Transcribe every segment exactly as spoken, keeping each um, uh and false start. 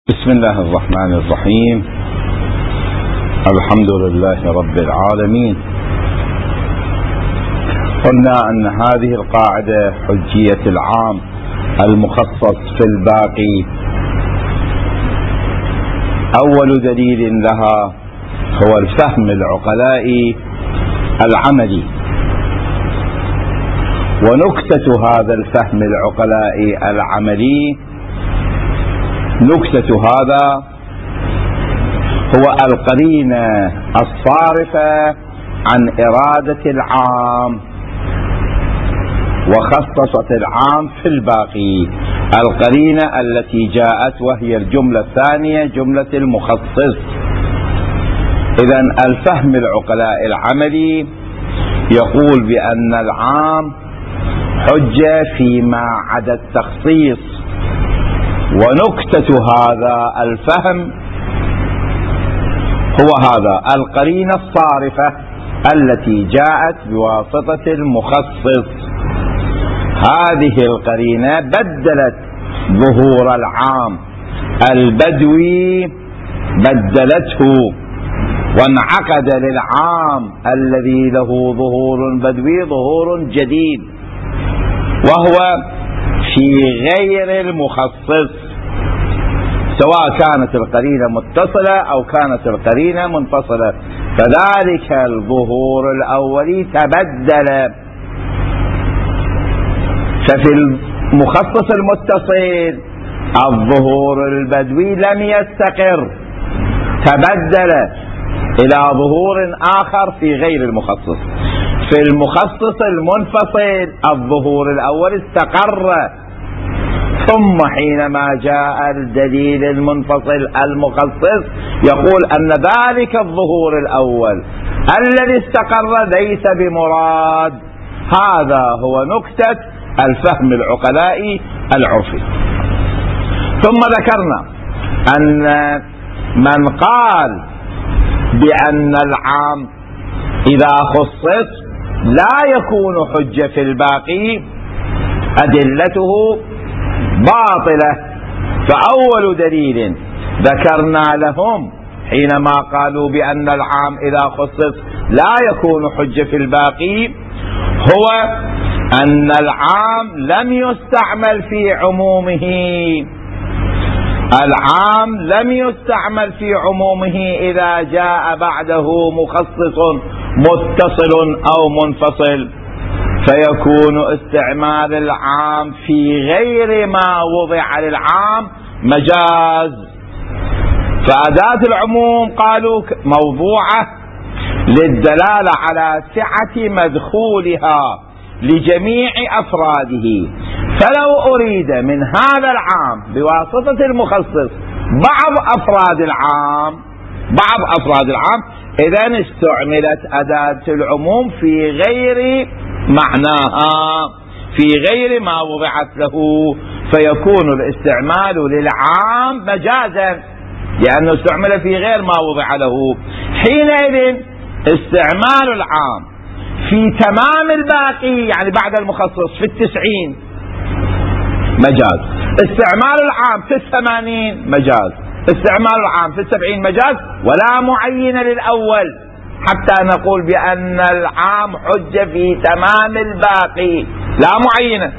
بسم الله الرحمن الرحيم. الحمد لله رب العالمين. قلنا أن هذه القاعدة حجية العام المخصص في الباقي أول دليل لها هو الفهم العقلائي العملي، ونكتة هذا الفهم العقلائي العملي نكتة هذا هو القرينة الصارفة عن إرادة العام وخصصت العام في الباقي، القرينة التي جاءت وهي الجملة الثانية جملة المخصص. إذن الفهم العقلائي العملي يقول بأن العام حجة فيما عدا التخصيص، ونكتة هذا الفهم هو هذا القرينة الصارفة التي جاءت بواسطة المخصص. هذه القرينة بدلت ظهور العام البدوي، بدلته وانعقد للعام الذي له ظهور بدوي ظهور جديد، وهو في غير المخصص، سواء كانت القرينة متصلة أو كانت القرينة منفصلة، فذلك الظهور الأولي تبدل. ففي المخصص المتصل الظهور البدوي لم يستقر، تبدل إلى ظهور آخر في غير المخصص. في المخصص المنفصل الظهور الأول استقر، ثم حينما جاء الدليل المنفصل المخصص يقول أن ذلك الظهور الأول الذي استقر ليس بمراد. هذا هو نكتة الفهم العقلائي العرفي. ثم ذكرنا أن من قال بأن العام إذا خصص لا يكون حجة في الباقي أدلته باطلة. فأول دليل ذكرنا لهم حينما قالوا بأن العام إذا خصص لا يكون حجة في الباقي هو أن العام لم يستعمل في عمومه. العام لم يستعمل في عمومه إذا جاء بعده مخصص متصل أو منفصل، فيكون استعمال العام في غير ما وضع للعام مجاز. فأداة العموم قالوا موضوعة للدلالة على سعة مدخولها لجميع أفراده، فلو أريد من هذا العام بواسطة المخصص بعض أفراد العام بعض أفراد العام إذن استعملت أداة العموم في غير معناها، في غير ما وضعت له، فيكون الاستعمال للعام مجازا لأنه استعمل في غير ما وضع له. حينئذ استعمال العام في تمام الباقي يعني بعد المخصص في التسعين مجاز، استعمال العام في الثمانين مجاز، استعمال العام في السبعين مجاز، ولا معين للأول حتى نقول بأن العام حجة في تمام الباقي، لا معينة.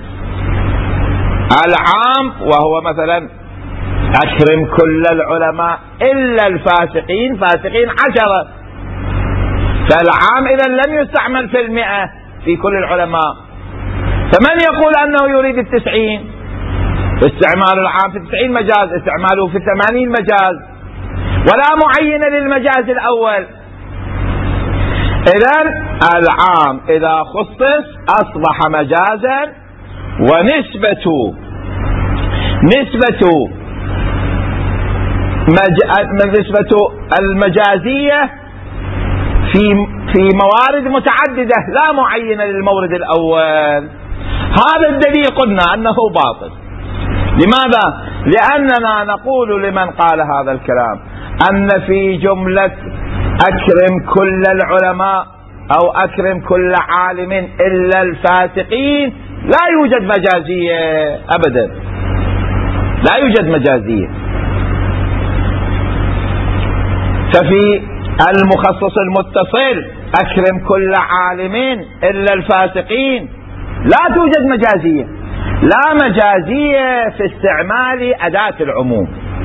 العام وهو مثلا أكرم كل العلماء إلا الفاسقين، فاسقين عشرة، فالعام إذا لم يستعمل في المئة في كل العلماء. فمن يقول أنه يريد التسعين؟ استعمال العام في التسعين مجاز، استعماله في الثمانين مجاز، ولا معين للمجاز الأول. إذن العام إذا خصص أصبح مجازا، ونسبة نسبة مج... نسبة المجازية في في موارد متعددة لا معينة للمورد الأول. هذا الدليل قلنا أنه باطل. لماذا؟ لأننا نقول لمن قال هذا الكلام أن في جملة أكرم كل العلماء أو أكرم كل عالم إلا الفاسقين لا يوجد مجازية أبدا، لا يوجد مجازية. ففي المخصص المتصل أكرم كل عالم إلا الفاسقين لا توجد مجازية، لا مجازية في استعمال أداة العموم،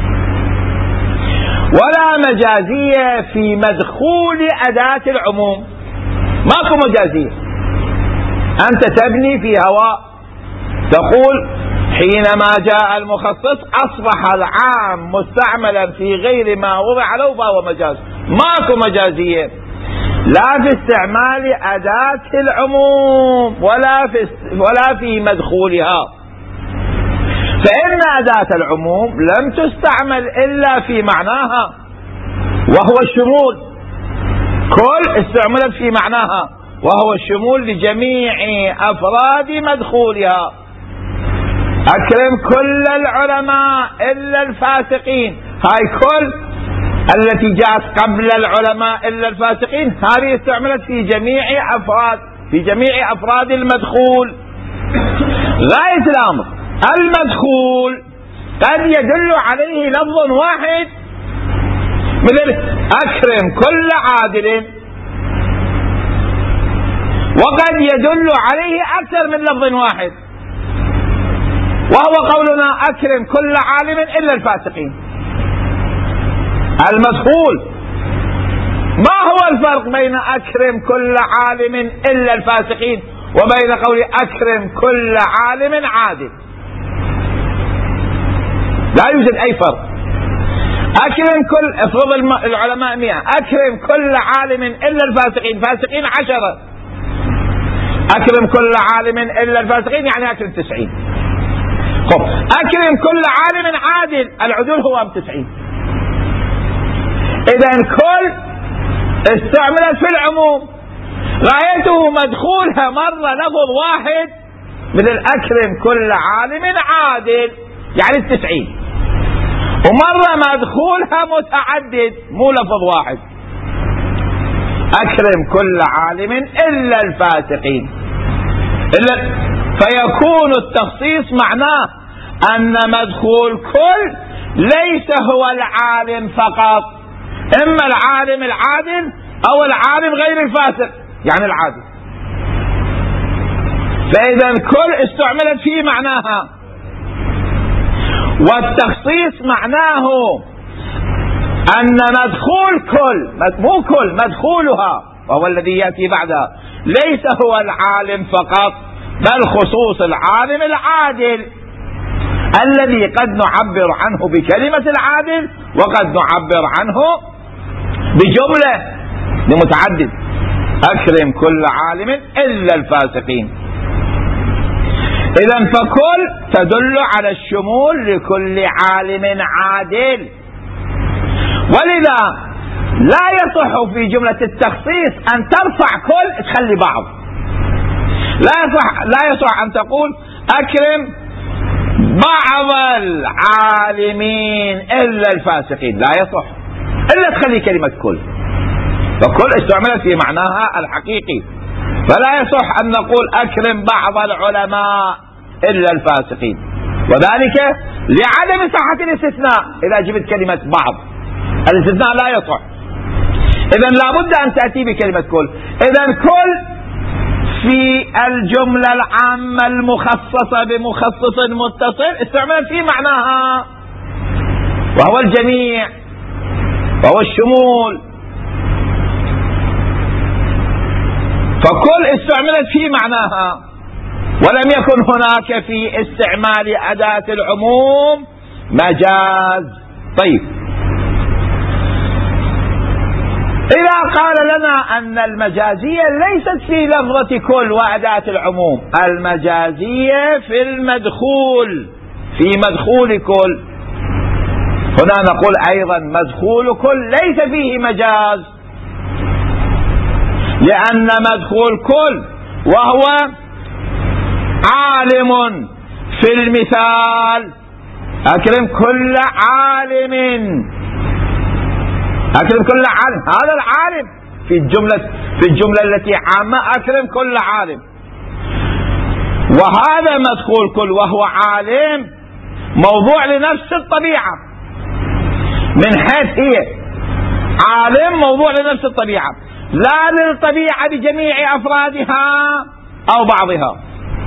ولا مجازية في مدخول أداة العموم، ماكو مجازية. أنت تبني في هواء تقول حينما جاء المخصص أصبح العام مستعملا في غير ما وضع له فهو مجاز، ماكو مجازية لا في استعمال أداة العموم ولا في ولا في مدخولها. فإن أداة العموم لم تستعمل إلا في معناها وهو الشمول، كل استعملت في معناها وهو الشمول لجميع أفراد مدخولها. أكرم كل العلماء إلا الفاسقين، هاي كل التي جاءت قبل العلماء إلا الفاسقين هذه استعملت في جميع أفراد في جميع أفراد المدخول. غاية الأمر المدخول قد يدل عليه لفظ واحد مثل أكرم كل عادل، وقد يدل عليه أكثر من لفظ واحد، وهو قولنا أكرم كل عالم إلا الفاسقين. المدخول ما هو الفرق بين أكرم كل عالم إلا الفاسقين وبين قول أكرم كل عالم عادل؟ لا يوجد أي فرق. أكرم كل افرض العلماء مئة، أكرم كل عالم إلا الفاسقين، فاسقين عشرة، أكرم كل عالم إلا الفاسقين يعني أكرم تسعين. خب أكرم كل عالم عادل، العدول هو تسعين. إذن كل استعملت في العموم، غايته مدخولها مرة لفظ واحد مثل أكرم كل عالم عادل يعني التسعين، ومرة مدخولها متعدد مو لفظ واحد أكرم كل عالم إلا الفاسقين. إلا فيكون التخصيص معناه أن مدخول كل ليس هو العالم فقط، إما العالم العادل أو العالم غير الفاسق يعني العادل. فإذا كل استعملت في معناها، والتخصيص معناه أن مدخول كل مو كل مدخولها وهو الذي يأتي بعدها ليس هو العالم فقط بل خصوص العالم العادل الذي قد نعبر عنه بكلمة العادل وقد نعبر عنه بجملة لمتعدد أكرم كل عالم إلا الفاسقين. إذن فكل تدل على الشمول لكل عالم عادل، ولذا لا يصح في جملة التخصيص أن ترفع كل تخلي بعض. لا يصح لا يصح أن تقول أكرم بعض العالمين إلا الفاسقين، لا يصح إلا تخلي كلمة كل، فكل استعملت في معناها الحقيقي، فلا يصح أن نقول أكرم بعض العلماء إلا الفاسقين، وذلك لعدم صحة الاستثناء. إذا جبت كلمة بعض الاستثناء لا يصح، إذن لابد أن تأتي بكلمة كل. إذن كل في الجملة العامة المخصصة بمخصص متصل استعملت في معناها وهو الجميع وهو الشمول، فكل استعملت في معناها ولم يكن هناك في استعمال أداة العموم مجاز. طيب إذا قال لنا أن المجازية ليست في لفظة كل وأداة العموم، المجازية في المدخول في مدخول كل، هنا نقول أيضا مدخول كل ليس فيه مجاز، لأن مدخول كل وهو عالم في المثال أكرم كل عالم، أكرم كل عالم، هذا العالم في الجملة في الجملة التي عامة أكرم كل عالم، وهذا مدخول كل وهو عالم موضوع لنفس الطبيعة من حيث هي عالم موضوع لنفس الطبيعة، لا للطبيعة بجميع أفرادها أو بعضها.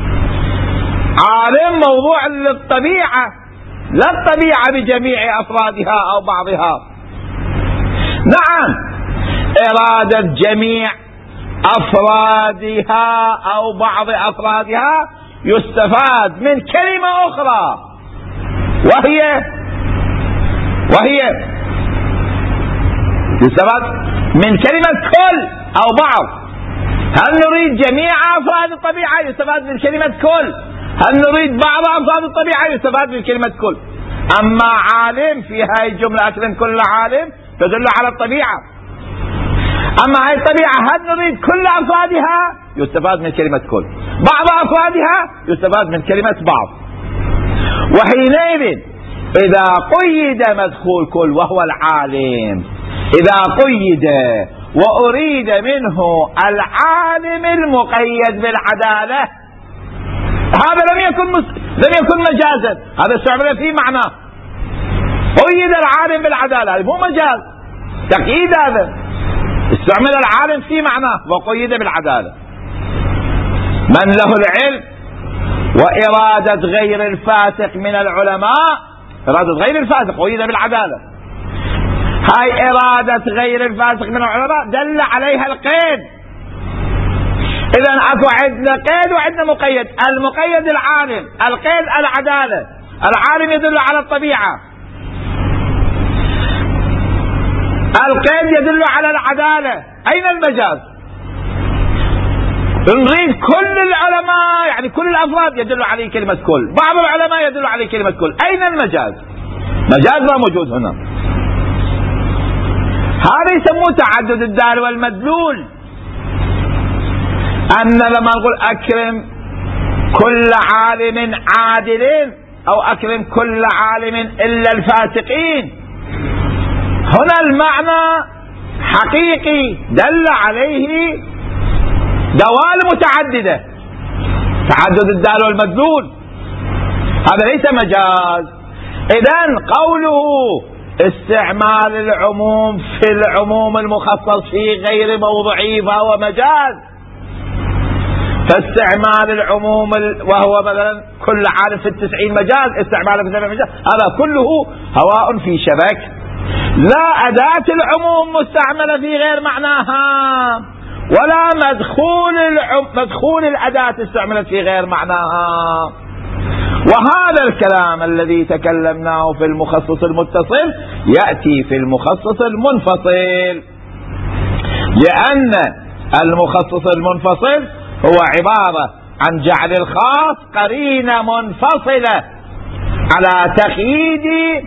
عالم موضوع للطبيعة، لا الطبيعة بجميع أفرادها أو بعضها. نعم، إرادة جميع أفرادها أو بعض أفرادها يستفاد من كلمة أخرى، وهي وهي يستفاد من كلمة كل أو بعض. هل نريد جميع أفراد الطبيعة؟ يستفاد من كلمة كل. هل نريد بعض أفراد الطبيعة؟ يستفاد من كلمة كل. أما عالم في هاي الجملة أكرم كل عالم تدل على الطبيعة. أما هاي الطبيعة هل نريد كل أفرادها؟ يستفاد من كلمة كل. بعض أفرادها يستفاد من كلمة بعض. وحينئذ إذا قيد مدخول كل وهو العالم، إذا قيد وأريد منه العالم المقيد بالعدالة، هذا لم يكن مس... لم يكن مجازا، هذا استعمل في معناه. قيد العالم بالعدالة، هذا مو مجاز، تقييد. هذا استعمل العالم في معناه وقيد بالعدالة. من له العلم وإرادة غير الفاسق من العلماء، إرادة غير الفاسق قيد بالعدالة. هاي إرادة غير الفاسق من العلماء دل عليها القيد. إذن أكو عندنا قيد وعندنا مقيد. المقيد العالم، القيد العدالة. العالم يدل على الطبيعة، القيد يدل على العدالة. أين المجاز؟ نريد كل العلماء، يعني كل الأفراد يدل عليه كلمة كل، بعض العلماء يدل عليه كلمة كل. أين المجاز؟ مجاز لا موجود هنا. هذا يسموه تعدد الدال والمدلول. أن لما نقول أكرم كل عالم عادل أو أكرم كل عالم إلا الفاسقين، هنا المعنى حقيقي دل عليه دوال متعددة، تعدد الدال والمدلول، هذا ليس مجاز. إذن قوله استعمال العموم في العموم المخصص في غير موضعه فهو مجاز. فاستعمال العموم وهو مثلا كل عالم في التسعين مجاز، استعماله في السبعين مجاز، هذا كله هواء في شبك. لا أداة العموم مستعملة في غير معناها، ولا مدخول العم... مدخول الأداة استعملت في غير معناها. وهذا الكلام الذي تكلمناه في المخصص المتصل يأتي في المخصص المنفصل، لأن المخصص المنفصل هو عبارة عن جعل الخاص قرينة منفصلة على تقييد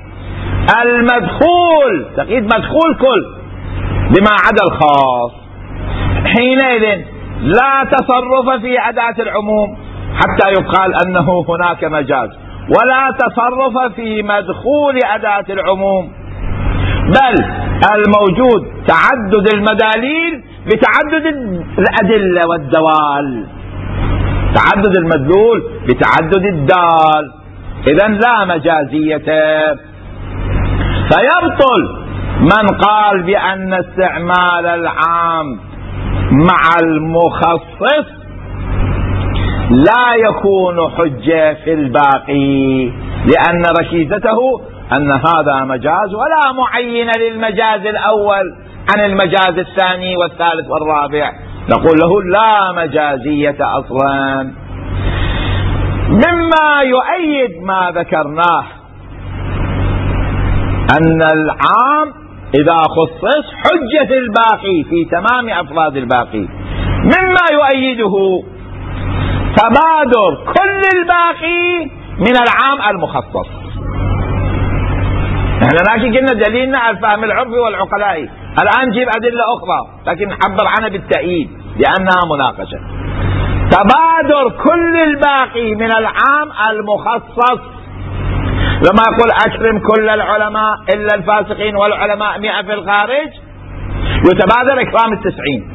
المدخول، تقييد مدخول كل بما عدا الخاص. حينئذ لا تصرف في أداة العموم حتى يقال أنه هناك مجاز، ولا تصرف في مدخول أداة العموم، بل الموجود تعدد المداليل بتعدد الأدلة والدوال، تعدد المدلول بتعدد الدال. إذن لا مجازية. فيبطل من قال بأن استعمال العام مع المخصص لا يكون حجة في الباقي، لأن ركيزته أن هذا مجاز ولا معين للمجاز الأول عن المجاز الثاني والثالث والرابع. نقول له لا مجازية أصلا. مما يؤيد ما ذكرناه أن العام إذا خصص حجة في الباقي في تمام أفراد الباقي. مما يؤيده تبادر كل الباقي من العام المخصص. نحن لكن قلنا دليلنا الفهم العرفي والعقلائي، الآن نجيب أدلة أخرى لكن نعبر عنها بالتأييد لأنها مناقشة. تبادر كل الباقي من العام المخصص، لما يقول أكرم كل العلماء إلا الفاسقين والعلماء مئة في الخارج، يتبادر إكرام التسعين.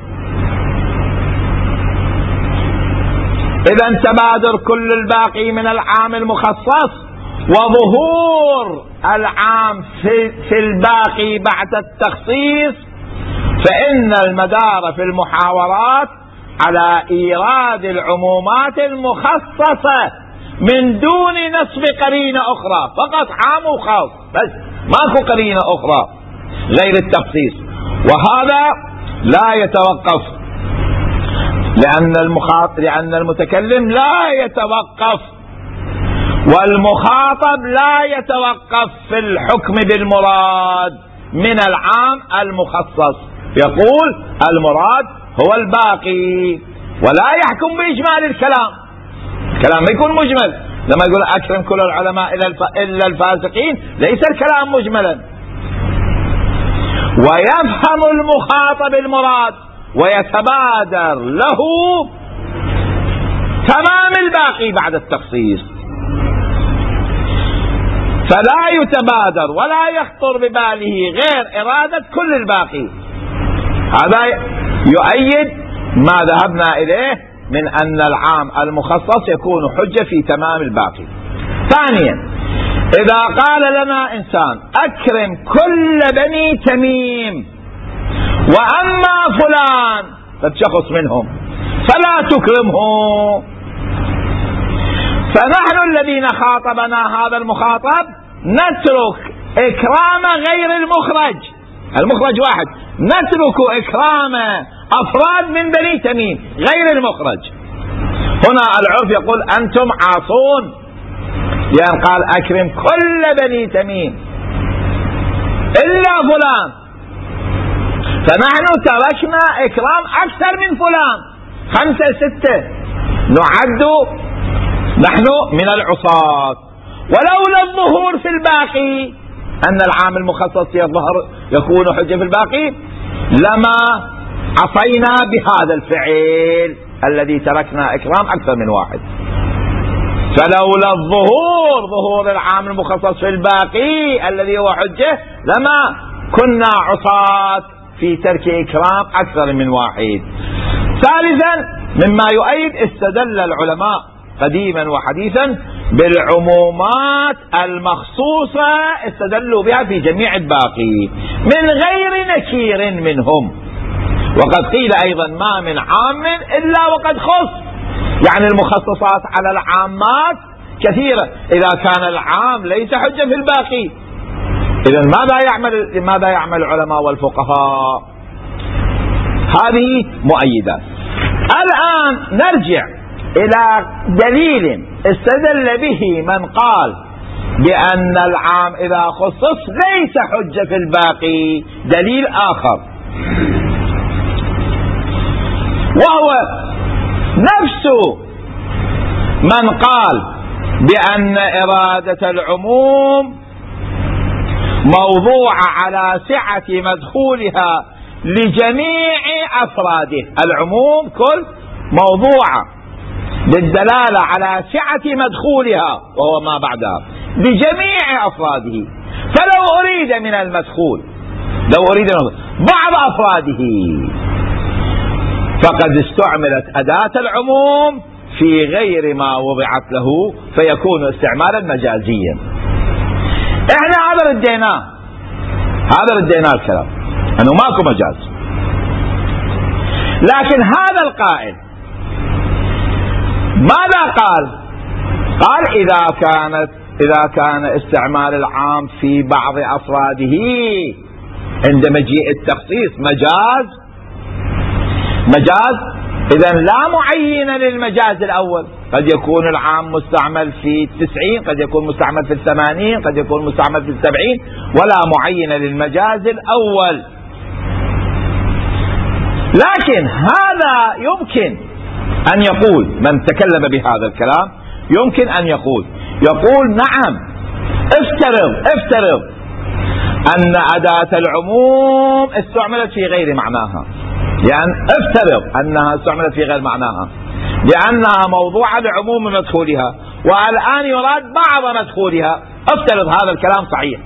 إذن تبادر كل الباقي من العام المخصص وظهور العام في, في الباقي بعد التخصيص، فإن المدار في المحاورات على إيراد العمومات المخصصة من دون نصب قرينة أخرى، فقط عام وخاص بس، ماكو قرينة أخرى غير التخصيص. وهذا لا يتوقف، لأن المخاطب لأن المتكلم لا يتوقف والمخاطب لا يتوقف في الحكم بالمراد من العام المخصص، يقول المراد هو الباقي ولا يحكم بإجمال الكلام. الكلام ما يكون مجمل، لما يقول أكرم كل العلماء إلا الفاسقين ليس الكلام مجملا. ويفهم المخاطب المراد ويتبادر له تمام الباقي بعد التخصيص، فلا يتبادر ولا يخطر بباله غير إرادة كل الباقي. هذا يؤيد ما ذهبنا إليه من أن العام المخصص يكون حجة في تمام الباقي. ثانيا، إذا قال لنا إنسان أكرم كل بني تميم وأما فلان فتشخص منهم فلا تكرمه، فنحن الذين خاطبنا هذا المخاطب نترك إكرام غير المخرج، المخرج واحد، نترك إكرام أفراد من بني تميم غير المخرج. هنا العرف يقول أنتم عاصون، لأن قال أكرم كل بني تميم إلا فلان، فنحن تركنا إكرام أكثر من فلان، خمسة ستة نعد نحن من العصاة. ولولا الظهور في الباقي أن العام المخصص يظهر يكون حجة في الباقي لما عصينا بهذا الفعل الذي تركنا إكرام أكثر من واحد. فلولا الظهور ظهور العام المخصص في الباقي الذي هو حجة لما كنا عصاة في ترك إكرام أكثر من واحد. ثالثا، مما يؤيد استدل العلماء قديما وحديثا بالعمومات المخصوصة، استدلوا بها في جميع الباقي من غير نكير منهم. وقد قيل أيضا ما من عام إلا وقد خص، يعني المخصصات على العامات كثيرة، إذا كان العام ليس حجة في الباقي إذن ماذا يعمل ماذا يعمل العلماء والفقهاء؟ هذه مؤيدة. الآن نرجع إلى دليل استدل به من قال بأن العام إذا خصص ليس حجة في الباقي، دليل آخر، وهو نفس من قال بأن إرادة العموم موضوعة على سعة مدخولها لجميع أفراده. العموم كل موضوعة للدلالة على سعة مدخولها وهو ما بعدها لجميع أفراده. فلو أريد من المدخول لو أريد بعض أفراده فقد استعملت أداة العموم في غير ما وضعت له، فيكون استعمالا مجازيا. احنا هذا رديناه هذا رديناه الكلام انه ماكو مجاز. لكن هذا القائل ماذا قال؟ قال إذا كانت إذا كان استعمال العام في بعض أفراده عند مجيء التخصيص مجاز مجاز إذن لا معين للمجاز الأول. قد يكون العام مستعمل في التسعين، قد يكون مستعمل في الثمانين، قد يكون مستعمل في السبعين، ولا معين للمجاز الأول. لكن هذا يمكن أن يقول من تكلم بهذا الكلام يمكن أن يقول يقول نعم، افترض افترض أن أداة العموم استعملت في غير معناها، يعني افترض أنها استعملت في غير معناها لأنها موضوعة لعموم مدخولها، والآن يراد بعض مدخولها. افترض هذا الكلام صحيح،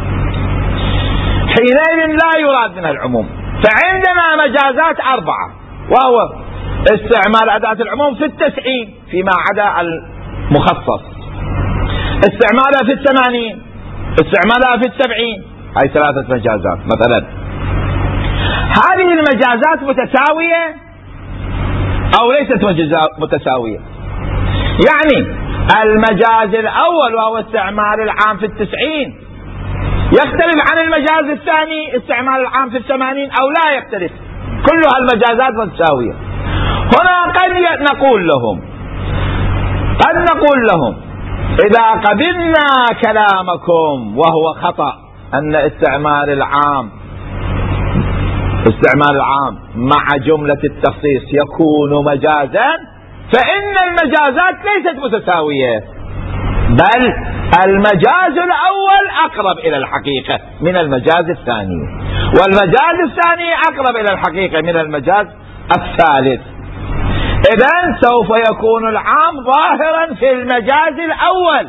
حينئذ لا يراد منها العموم. فعندنا مجازات أربعة، وهو استعمال أداة العموم في التسعين فيما عدا المخصص، استعمالها في الثمانين، استعمالها في السبعين، هاي ثلاثة مجازات مثلا. هذه المجازات متساوية أو ليست متساوية؟ يعني المجاز الأول وهو استعمال العام في التسعين يختلف عن المجاز الثاني استعمال العام في الثمانين أو لا يختلف؟ كلها المجازات متساوية. هنا قد نقول لهم قد نقول لهم إذا قبلنا كلامكم وهو خطأ أن استعمال العام استعمال العام مع جملة التخصيص يكون مجازا، فإن المجازات ليست متساوية، بل المجاز الأول أقرب إلى الحقيقة من المجاز الثاني، والمجاز الثاني أقرب إلى الحقيقة من المجاز الثالث. إذن سوف يكون العام ظاهرا في المجاز الأول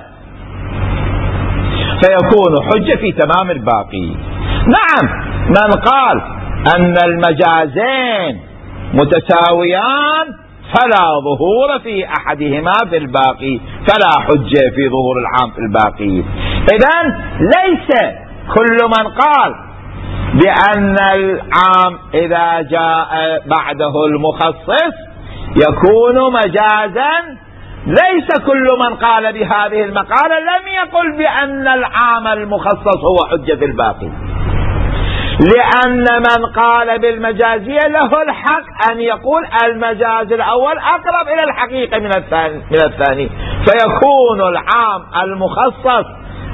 فيكون حجة في تمام الباقي. نعم، من قال أن المجازين متساويان فلا ظهور في أحدهما في الباقي، فلا حجة في ظهور العام في الباقي. إذن ليس كل من قال بأن العام إذا جاء بعده المخصص يكون مجازا، ليس كل من قال بهذه المقالة لم يقل بأن العام المخصص هو حجة في الباقي، لأن من قال بالمجازية له الحق أن يقول المجاز الأول أقرب إلى الحقيقة من الثاني, من الثاني فيكون العام المخصص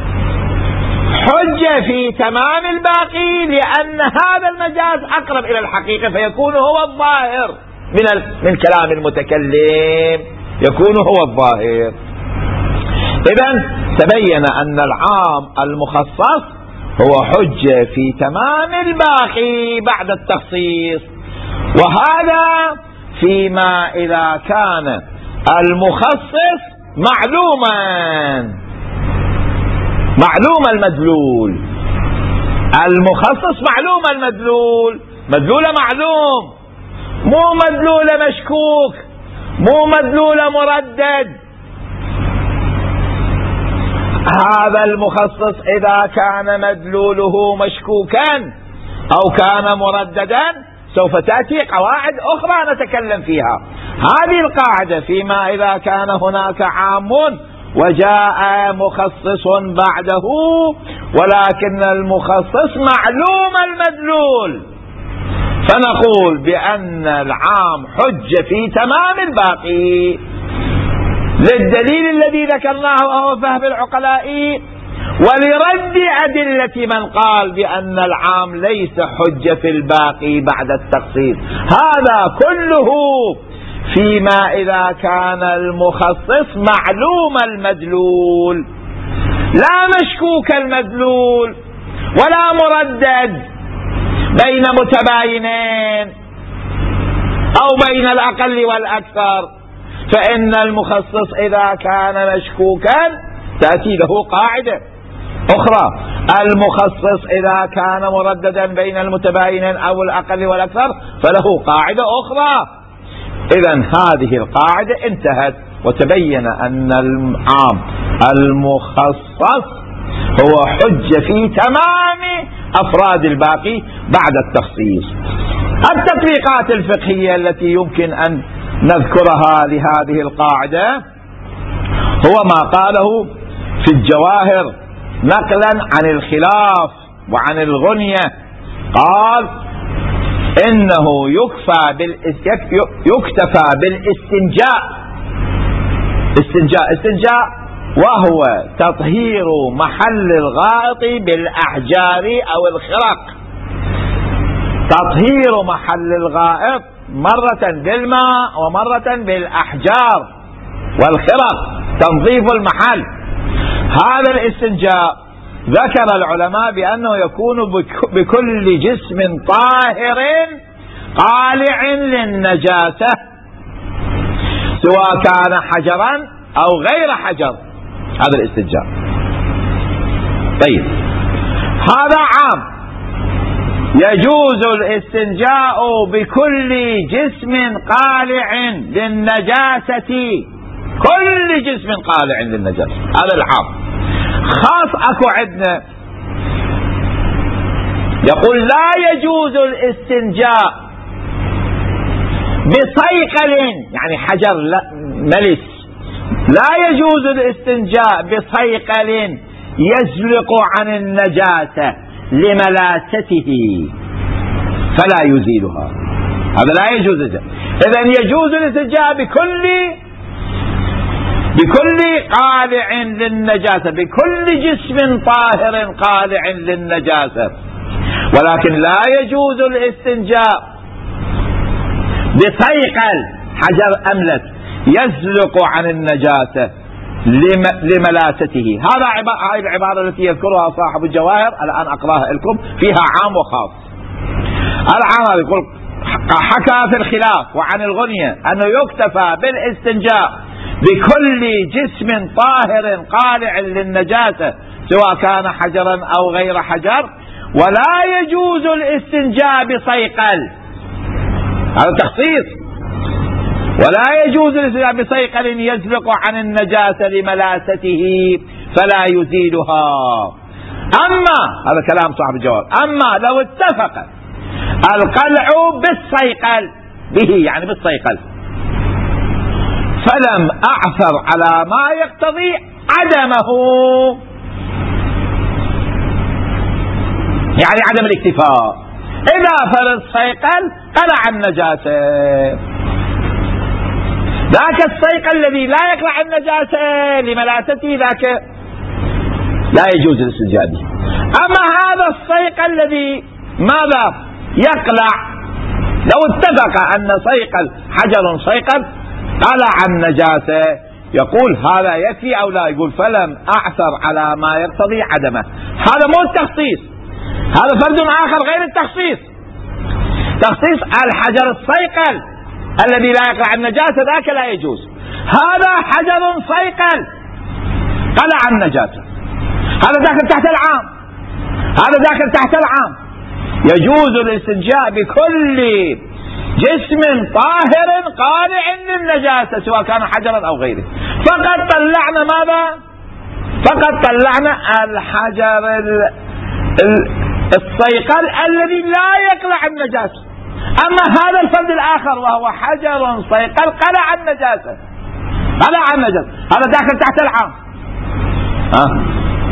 حجة في تمام الباقي، لأن هذا المجاز أقرب إلى الحقيقة فيكون هو الظاهر من, من كلام المتكلم، يكون هو الظاهر. إذن تبين أن العام المخصص هو حجة في تمام الباقي بعد التخصيص، وهذا فيما إذا كان المخصص معلوما معلوم المدلول. المخصص معلوم المدلول، مدلول معلوم، مو مدلول مشكوك، مو مدلول مردد. هذا المخصص إذا كان مدلوله مشكوكا أو كان مرددا سوف تأتي قواعد أخرى نتكلم فيها. هذه القاعدة فيما إذا كان هناك عام وجاء مخصص بعده ولكن المخصص معلوم المدلول، فنقول بأن العام حجة في تمام الباقي للدليل الذي ذكرناه وهو فهم العقلاء، ولرد أدلة من قال بأن العام ليس حجة في الباقي بعد التخصيص. هذا كله فيما إذا كان المخصص معلوم المدلول، لا مشكوك المدلول ولا مردد بين متباينين أو بين الأقل والأكثر. فإن المخصص إذا كان مشكوكا تأتي له قاعدة أخرى، المخصص إذا كان مرددا بين المتباينين أو الأقل والأكثر فله قاعدة أخرى. إذن هذه القاعدة انتهت، وتبين أن العام المخصص هو حجة في تمام أفراد الباقي بعد التخصيص. التطبيقات الفقهية التي يمكن أن نذكرها لهذه القاعدة هو ما قاله في الجواهر نقلا عن الخلاف وعن الغنية، قال إنه يكفى يكتفى بالاستنجاء. استنجاء استنجاء وهو تطهير محل الغائط بالأحجار أو الخرق. تطهير محل الغائط مرة بالماء ومرة بالأحجار والخرق، تنظيف المحل. هذا الاستنجاء ذكر العلماء بأنه يكون بكل جسم طاهر قالع للنجاسة سواء كان حجرا أو غير حجر، هذا الاستنجاء. طيب، هذا عام، يجوز الاستنجاء بكل جسم قالع للنجاسة، كل جسم قالع للنجاسة، هذا العام. خاص اكو عندنا يقول لا يجوز الاستنجاء بصيقل، يعني حجر ملس، لا يجوز الاستنجاء بصيقل يزلق عن النجاسة لملاسته فلا يزيلها. هذا لا يجوز. إذن يجوز الاستنجاء بكل بكل قالع للنجاسة، بكل جسم طاهر قالع للنجاسة، ولكن لا يجوز الاستنجاء بصيقل حجر أملس يزلق عن النجاسة لملاسته. هذا هذه العبارة التي يذكرها صاحب الجواهر، الآن أقراها لكم، فيها عام وخاص. العام يقول حكى في الخلاف وعن الغنية أنه يكتفى بالاستنجاء بكل جسم طاهر قالع للنجاسة سواء كان حجرا أو غير حجر، ولا يجوز الاستنجاء بصيقل، هذا تخصيص، ولا يجوز الاستنجاء بصيقل يزلق عن النجاسة لملاسته فلا يزيلها. أما هذا كلام صاحب الجواب، أما لو اتفق القلع بالصيقل به، يعني بالصيقل، فلم أعثر على ما يقتضي عدمه، يعني عدم الاكتفاء. إذا فرض صيقل قلع النجاسة، ذاك الصيقل الذي لا يقلع النجاسة لملاسته ذاك لا يجوز الاستنجاء به. أما هذا الصيقل الذي ماذا يقلع، لو اتفق أن صيقل حجر صيقل قلع النجاسة، يقول هذا يكفي أو لا؟ يقول فلم أعثر على ما يقتضي عدمه. هذا مو التخصيص، هذا فرد آخر غير التخصيص. تخصيص الحجر الصيقل الذي لا يقلع النجاسة ذاك لا يجوز. هذا حجر صيقل قلع النجاسة، هذا داخل تحت العام، هذا داخل تحت العام. يجوز الاستنجاء بكل جسم طاهر قالع للنجاسة سواء كان حجرا أو غيره. فقد طلعنا ماذا؟ فقد طلعنا الحجر الصيقل الذي لا يقلع النجاسة. أما هذا الفرد الآخر وهو حجر صيقل قلع النجاسة، قلع النجاسة، هذا داخل تحت العام. ها؟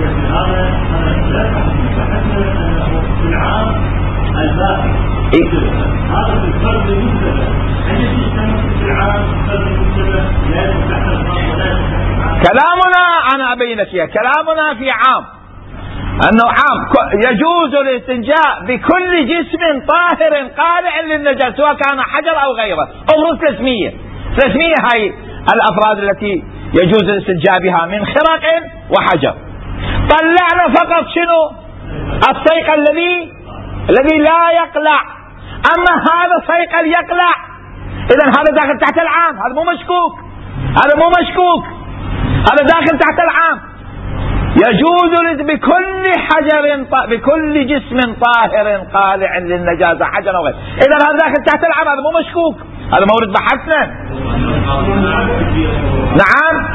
إيه؟ هذا الفرد المنتبه هل يجوز في العام الفرد المنتبه لا يكون تحت الخاص ولا يكون تحت العام؟ كلامنا أنا أبين لك، كلامنا في عام، أنه عام يجوز الاستنجاء بكل جسم طاهر قالع للنجاسة سواء كان حجر أو غيره. أغرس ثلاثمية ثلاثمية هاي الأفراد التي يجوز الاستنجاء بها من خرق وحجر. طلعنا فقط شنو؟ الصيقل الذي الذي لا يقلع. أما هذا صيقل يقلع، إذن هذا داخل تحت العام، هذا مو مشكوك، هذا مو مشكوك، هذا داخل تحت العام. يجوز بكل حجر بكل جسم طاهر قالع للنجاسة حجر وغيره، إذن هذا داخل تحت العام، هذا مو مشكوك، هذا مورد بحثنا. نعم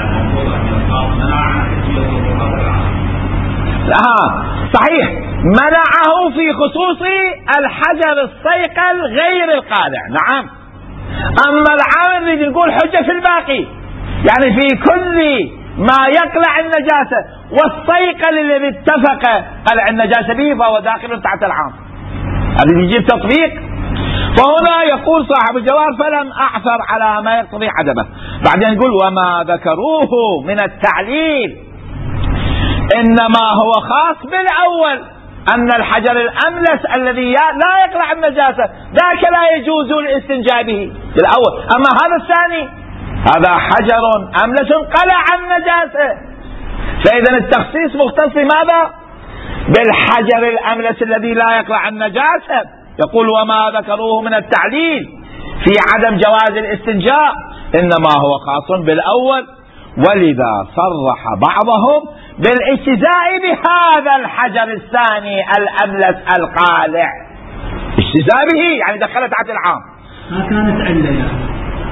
آه صحيح، منعه في خصوص الحجر الصيقل غير القالع. نعم. أما العام اللي نقول حجة في الباقي، يعني في كل ما يقلع النجاسة، والصيقل الذي اتفق قلع النجاسة به فهو داخل تحت العام. هذا يجيب تطبيق. فهنا يقول صاحب الجواب فلم أعثر على ما يقتضي عدمه. بعدين يقول وما ذكروه من التعليل إنما هو خاص بالأول، أن الحجر الأملس الذي لا يقلع النجاسة ذاك لا يجوز الاستنجاء به بالأول. أما هذا الثاني هذا حجر أملس قلع النجاسة، فإذا التخصيص مختص ماذا؟ بالحجر الأملس الذي لا يقلع النجاسة. يقول وما ذكروه من التعليل في عدم جواز الاستنجاء إنما هو خاص بالأول، ولذا صرح بعضهم بالاجتزاء بهذا الحجر الثاني الأملس القالع. اجتزاء به يعني دخلت تحت العام، ما كانت علة.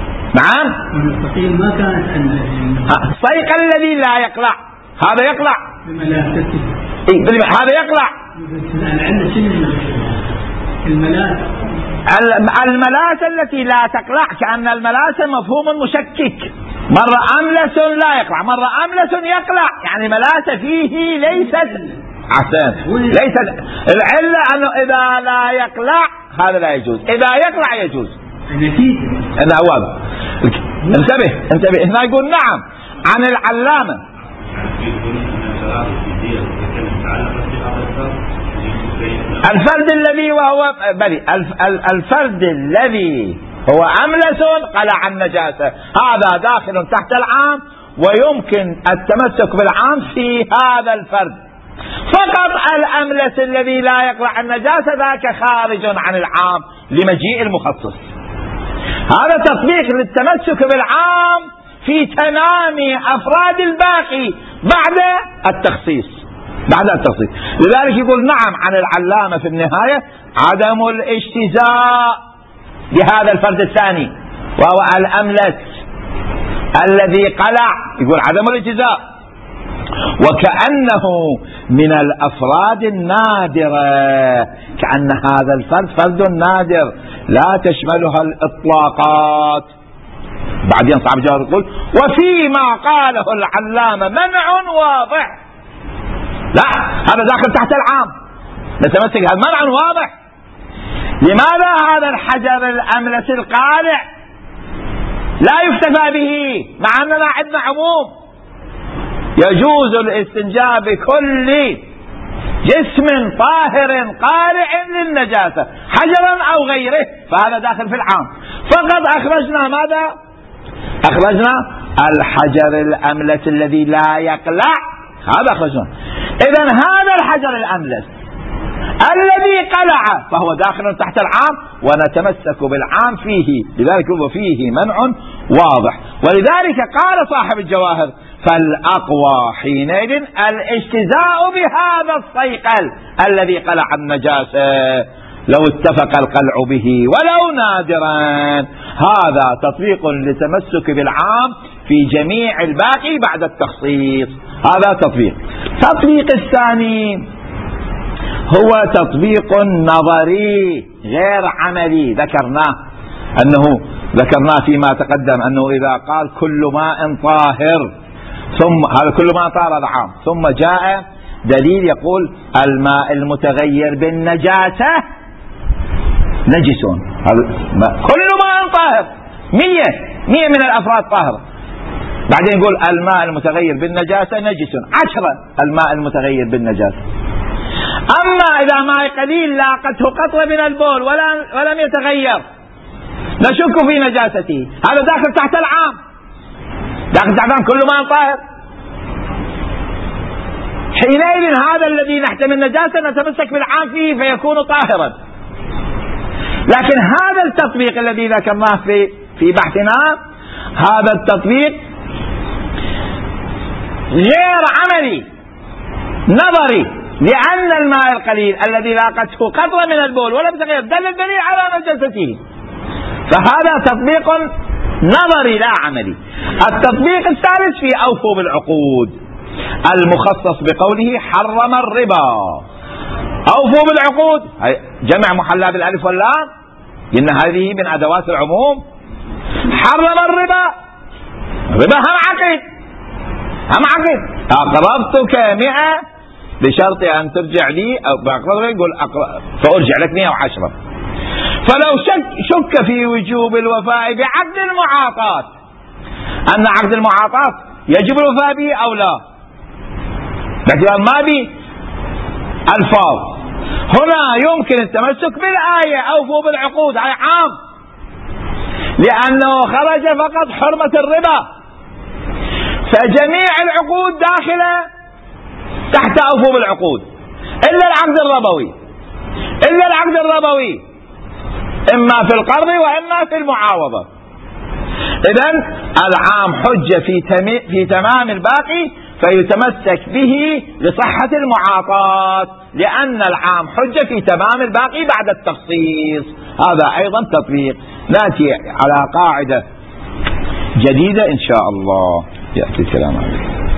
نعم المستقيم ما كانت علة. الصيقل الذي لا يقلع هذا يقلع، هذا يقلع. الملاس التي لا تقلع، كأن الملاس مفهوم مشكك، مرة أملس لا يقلع، مرة أملس يقلع، يعني ملاس فيه ليست عسان، ليست العلة أنه إذا لا يقلع هذا لا يجوز، إذا يقلع يجوز. أنا واضح. انتبه انتبه هنا يقول نعم عن العلامة. الفرد الذي وهو بلي الفرد الذي هو أملس قلع النجاسة، هذا داخل تحت العام، ويمكن التمسك بالعام في هذا الفرد. فقط الأملس الذي لا يقلع النجاسة ذاك خارج عن العام لمجيء المخصص. هذا تطبيق للتمسك بالعام في تمام أفراد الباقي بعد التخصيص، بعد التخصيص. لذلك يقول نعم عن العلامة في النهاية عدم الاجتزاء بهذا الفرد الثاني وهو الأملس الذي قلع، يقول عدم الاجتزاء، وكأنه من الأفراد النادرة، كأن هذا الفرد فرد نادر لا تشملها الإطلاقات. بعدين صاحب الجوهر يقول وفيما قاله العلامة منع واضح. لا، هذا داخل تحت العام، نتمسك هذا منع واضح. لماذا هذا الحجر الأملس القالع لا يكتفى به مع أننا عندنا عموم يجوز الاستنجاء بكل جسم طاهر قالع للنجاسة حجرا أو غيره، فهذا داخل في العام. فقط أخرجنا ماذا؟ أخرجنا الحجر الأملس الذي لا يقلع، هذا أخرجنا. إذن هذا الحجر الأملس الذي قلع فهو داخل تحت العام ونتمسك بالعام فيه، لذلك هو فيه منع واضح. ولذلك قال صاحب الجواهر فالأقوى حينئذ الاجتزاء بهذا الصيقل الذي قلع النجاسة لو اتفق القلع به ولو نادرا. هذا تطبيق للتمسك بالعام في جميع الباقي بعد التخصيص، هذا تطبيق. التطبيق الثاني هو تطبيق نظري غير عملي، ذكرناه أنه ذكرناه فيما تقدم أنه إذا قال كل ماء طاهر، ثم هذا كل ماء طاهر هذا عام، ثم جاء دليل يقول الماء المتغير بالنجاسة نجس، كل ماء طاهر، مية مية من الأفراد طاهرة. بعدين يقول الماء المتغير بالنجاسة نجس، عشرة الماء المتغير بالنجاسة. أما إذا ماء قليل لاقته قطرة من البول ولم يتغير نشك في نجاسته، هذا داخل تحت العام، داخل تحت العام كل ماء طاهر. حينئذ هذا الذي نحتمل نجاسة نتمسك بالعام فيه فيكون طاهرا. لكن هذا التطبيق الذي ذكرناه في في بحثنا، هذا التطبيق غير عملي، نظري، لأن الماء القليل الذي لاقته قطرة من البول ولم تغير دل الدليل على نجاسته، فهذا تطبيق نظري لا عملي. التطبيق الثالث في أوفوا بالعقود، المخصص بقوله حرم الربا. أوفوا بالعقود جمع محلى بالألف واللام، إن هذه من أدوات العموم. حرم الربا، الربا هم عقد، هم عقد. أقرضتك مئة بشرط أن ترجع لي، أو بأقرض يقول فأرجع لك مئة وعشرة. فلو شك, شك في وجوب الوفاء بعقد المعاطاة، أن عقد المعاطاة يجب الوفاء به أو لا، لكن ما بي الفاظ، هنا يمكن التمسك بالآية أوفوا بالعقود، هاي عام، لأنه خرج فقط حرمة الربا، فجميع العقود داخلة تحت أوفوا بالعقود إلا العقد الربوي، إلا العقد الربوي إما في القرض وإما في المعاوضة. إذن العام حجة في, في تمام الباقي فيتمسك به لصحة المعاطاة، لأن العام حجة في تمام الباقي بعد التخصيص. هذا أيضا تطبيق. نأتي على قاعدة جديدة إن شاء الله يأتي الكلام عليه.